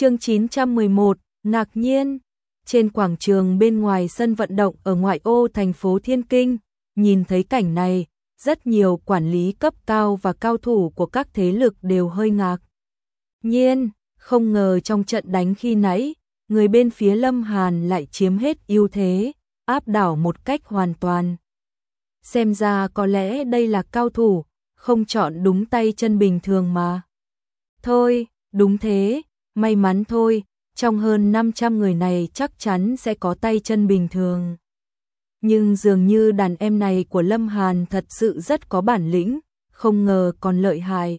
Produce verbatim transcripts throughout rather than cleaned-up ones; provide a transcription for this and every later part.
Chương chín trăm mười một, ngạc nhiên. Trên quảng trường bên ngoài sân vận động ở ngoại ô thành phố Thiên Kinh, nhìn thấy cảnh này, rất nhiều quản lý cấp cao và cao thủ của các thế lực đều hơi ngạc nhiên, không ngờ trong trận đánh khi nãy, người bên phía Lâm Hàn lại chiếm hết ưu thế, áp đảo một cách hoàn toàn. Xem ra có lẽ đây là cao thủ, không chọn đúng tay chân bình thường mà. Thôi, đúng thế, may mắn thôi, trong hơn năm trăm người này chắc chắn sẽ có tay chân bình thường. Nhưng dường như đàn em này của Lâm Hàn thật sự rất có bản lĩnh, không ngờ còn lợi hại.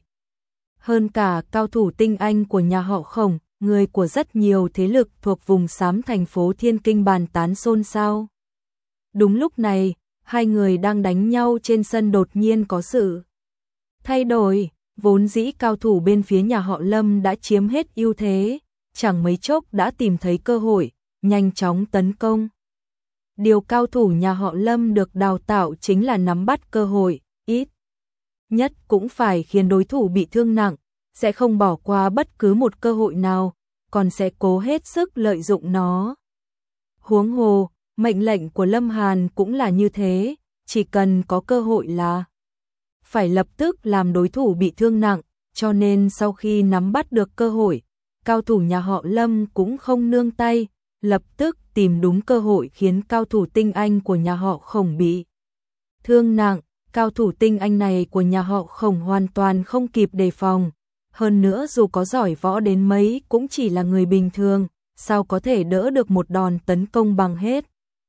Hơn cả cao thủ tinh anh của nhà họ Khổng, người của rất nhiều thế lực thuộc vùng xám thành phố Thiên Kinh bàn tán xôn xao. Đúng lúc này, hai người đang đánh nhau trên sân đột nhiên có sự thay đổi, vốn dĩ cao thủ bên phía nhà họ Lâm đã chiếm hết ưu thế, chẳng mấy chốc đã tìm thấy cơ hội, nhanh chóng tấn công. Điều cao thủ nhà họ Lâm được đào tạo chính là nắm bắt cơ hội, ít nhất cũng phải khiến đối thủ bị thương nặng, sẽ không bỏ qua bất cứ một cơ hội nào, còn sẽ cố hết sức lợi dụng nó. Huống hồ, mệnh lệnh của Lâm Hàn cũng là như thế, chỉ cần có cơ hội là phải lập tức làm đối thủ bị thương nặng, cho nên sau khi nắm bắt được cơ hội, cao thủ nhà họ Lâm cũng không nương tay, lập tức tìm đúng cơ hội khiến cao thủ tinh anh của nhà họ Khổng bị thương nặng. Cao thủ tinh anh này của nhà họ Khổng hoàn toàn không kịp đề phòng, hơn nữa dù có giỏi võ đến mấy cũng chỉ là người bình thường, sao có thể đỡ được một đòn tấn công bằng hết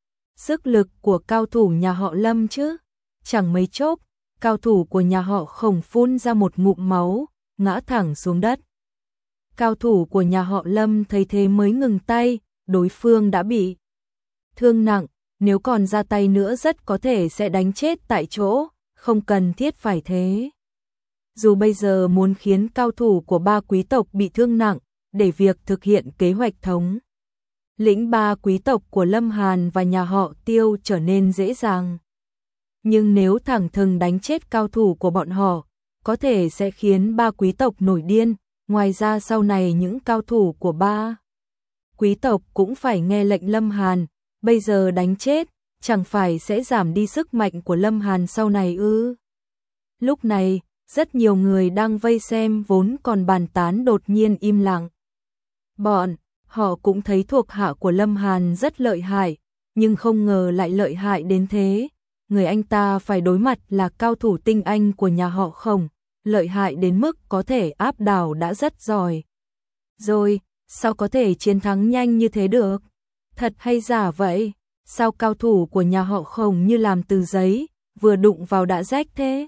sức lực của cao thủ nhà họ Lâm chứ. Chẳng mấy chốc, cao thủ của nhà họ Khổng phun ra một ngụm máu, ngã thẳng xuống đất. Cao thủ của nhà họ Lâm thấy thế mới ngừng tay, đối phương đã bị thương nặng, nếu còn ra tay nữa rất có thể sẽ đánh chết tại chỗ, không cần thiết phải thế. Dù bây giờ muốn khiến cao thủ của ba quý tộc bị thương nặng, để việc thực hiện kế hoạch thống lĩnh ba quý tộc của Lâm Hàn và nhà họ Tiêu trở nên dễ dàng. Nhưng nếu thẳng thừng đánh chết cao thủ của bọn họ, có thể sẽ khiến ba quý tộc nổi điên, ngoài ra sau này những cao thủ của ba quý tộc cũng phải nghe lệnh Lâm Hàn, bây giờ đánh chết, chẳng phải sẽ giảm đi sức mạnh của Lâm Hàn sau này ư? Lúc này, rất nhiều người đang vây xem vốn còn bàn tán đột nhiên im lặng. Bọn họ cũng thấy thuộc hạ của Lâm Hàn rất lợi hại, nhưng không ngờ lại lợi hại đến thế. Người anh ta phải đối mặt là cao thủ tinh anh của nhà họ Khổng, lợi hại đến mức có thể áp đảo đã rất giỏi. Rồi, sao có thể chiến thắng nhanh như thế được? Thật hay giả vậy? Sao cao thủ của nhà họ Khổng như làm từ giấy, vừa đụng vào đã rách thế?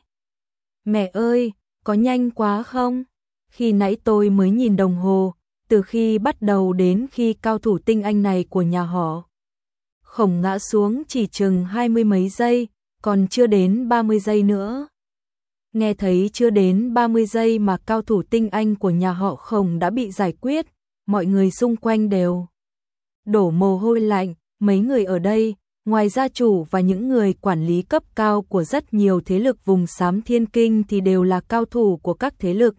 Mẹ ơi, có nhanh quá không? Khi nãy tôi mới nhìn đồng hồ, từ khi bắt đầu đến khi cao thủ tinh anh này của nhà họ Khổng ngã xuống chỉ chừng hai mươi mấy giây, còn chưa đến ba mươi giây nữa. Nghe thấy chưa đến ba mươi giây mà cao thủ tinh anh của nhà họ Khổng đã bị giải quyết, mọi người xung quanh đều đổ mồ hôi lạnh. Mấy người ở đây, ngoài gia chủ và những người quản lý cấp cao của rất nhiều thế lực vùng xám Thiên Kinh thì đều là cao thủ của các thế lực.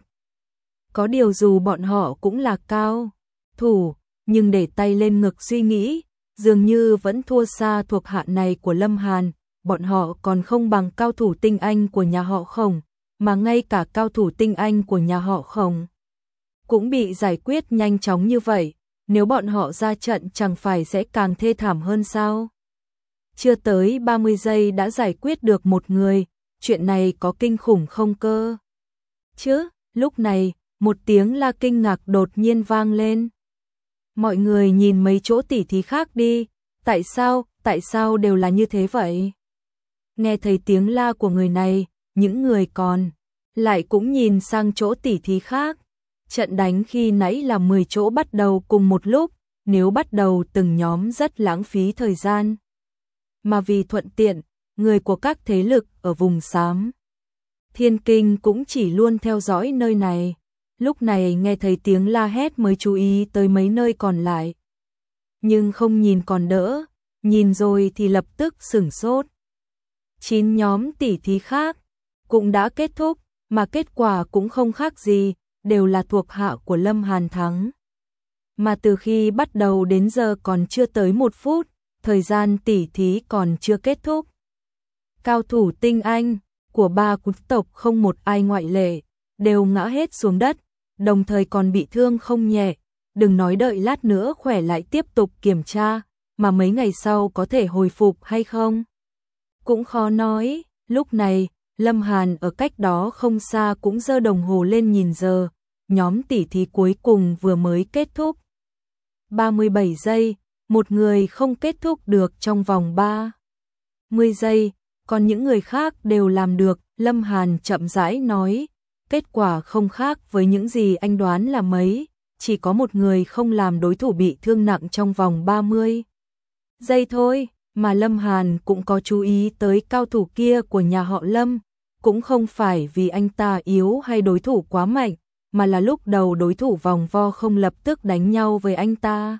Có điều dù bọn họ cũng là cao thủ, nhưng để tay lên ngực suy nghĩ, dường như vẫn thua xa thuộc hạ này của Lâm Hàn, bọn họ còn không bằng cao thủ tinh anh của nhà họ Khổng, mà ngay cả cao thủ tinh anh của nhà họ Khổng cũng bị giải quyết nhanh chóng như vậy. Nếu bọn họ ra trận chẳng phải sẽ càng thê thảm hơn sao? Chưa tới ba mươi giây đã giải quyết được một người, chuyện này có kinh khủng không cơ? Chứ, lúc này, một tiếng la kinh ngạc đột nhiên vang lên. Mọi người nhìn mấy chỗ tỉ thí khác đi, tại sao, tại sao đều là như thế vậy? Nghe thấy tiếng la của người này, những người còn lại cũng nhìn sang chỗ tỉ thí khác. Trận đánh khi nãy là mười chỗ bắt đầu cùng một lúc, nếu bắt đầu từng nhóm rất lãng phí thời gian. Mà vì thuận tiện, người của các thế lực ở vùng xám Thiên Kinh cũng chỉ luôn theo dõi nơi này. Lúc này nghe thấy tiếng la hét mới chú ý tới mấy nơi còn lại. Nhưng không nhìn còn đỡ, nhìn rồi thì lập tức sửng sốt. Chín nhóm tỉ thí khác cũng đã kết thúc, mà kết quả cũng không khác gì, đều là thuộc hạ của Lâm Hàn thắng. mà từ khi bắt đầu đến giờ còn chưa tới một phút, thời gian tỉ thí còn chưa kết thúc. Cao thủ tinh anh của ba quý tộc không một ai ngoại lệ, đều ngã hết xuống đất, đồng thời còn bị thương không nhẹ, đừng nói đợi lát nữa khỏe lại tiếp tục kiểm tra, mà mấy ngày sau có thể hồi phục hay không. Cũng khó nói, lúc này, Lâm Hàn ở cách đó không xa cũng giơ đồng hồ lên nhìn giờ, nhóm tỉ thí cuối cùng vừa mới kết thúc. ba mươi bảy giây, một người không kết thúc được trong vòng ba mươi giây, còn những người khác đều làm được, Lâm Hàn chậm rãi nói, kết quả không khác với những gì anh đoán là mấy, chỉ có một người không làm đối thủ bị thương nặng trong vòng ba mươi giây thôi, mà Lâm Hàn cũng có chú ý tới cao thủ kia của nhà họ Lâm, cũng không phải vì anh ta yếu hay đối thủ quá mạnh, mà là lúc đầu đối thủ vòng vo không lập tức đánh nhau với anh ta.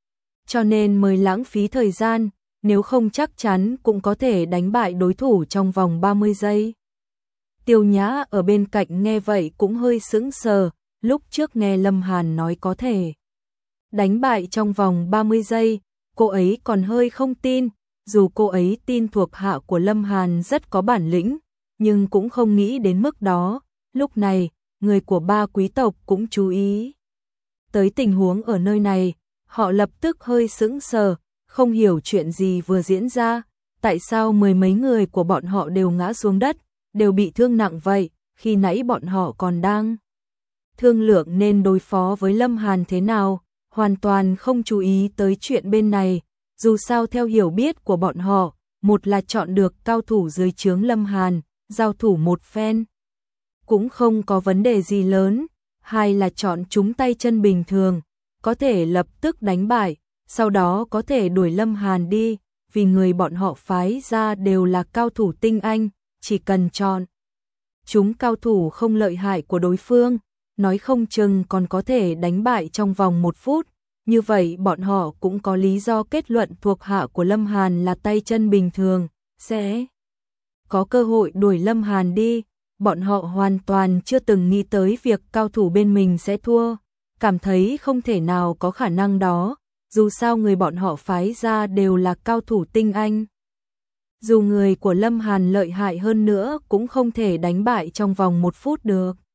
Cho nên mới lãng phí thời gian, nếu không chắc chắn cũng có thể đánh bại đối thủ trong vòng ba mươi giây. Tiêu Nhã ở bên cạnh nghe vậy cũng hơi sững sờ, lúc trước nghe Lâm Hàn nói có thể đánh bại trong vòng ba mươi giây, cô ấy còn hơi không tin, dù cô ấy tin thuộc hạ của Lâm Hàn rất có bản lĩnh, nhưng cũng không nghĩ đến mức đó. Lúc này, người của ba quý tộc cũng chú ý tới tình huống ở nơi này, họ lập tức hơi sững sờ, không hiểu chuyện gì vừa diễn ra, tại sao mười mấy người của bọn họ đều ngã xuống đất, đều bị thương nặng vậy, khi nãy bọn họ còn đang thương lượng nên đối phó với Lâm Hàn thế nào, hoàn toàn không chú ý tới chuyện bên này, dù sao theo hiểu biết của bọn họ, một là chọn được cao thủ dưới trướng Lâm Hàn, giao thủ một phen, cũng không có vấn đề gì lớn, hai là chọn chúng tay chân bình thường, có thể lập tức đánh bại, sau đó có thể đuổi Lâm Hàn đi, vì người bọn họ phái ra đều là cao thủ tinh anh, chỉ cần chọn chúng cao thủ không lợi hại của đối phương, nói không chừng còn có thể đánh bại trong vòng một phút, như vậy bọn họ cũng có lý do kết luận thuộc hạ của Lâm Hàn là tay chân bình thường, sẽ có cơ hội đuổi Lâm Hàn đi, bọn họ hoàn toàn chưa từng nghĩ tới việc cao thủ bên mình sẽ thua, cảm thấy không thể nào có khả năng đó, dù sao người bọn họ phái ra đều là cao thủ tinh anh. Dù người của Lâm Hàn lợi hại hơn nữa cũng không thể đánh bại trong vòng một phút được.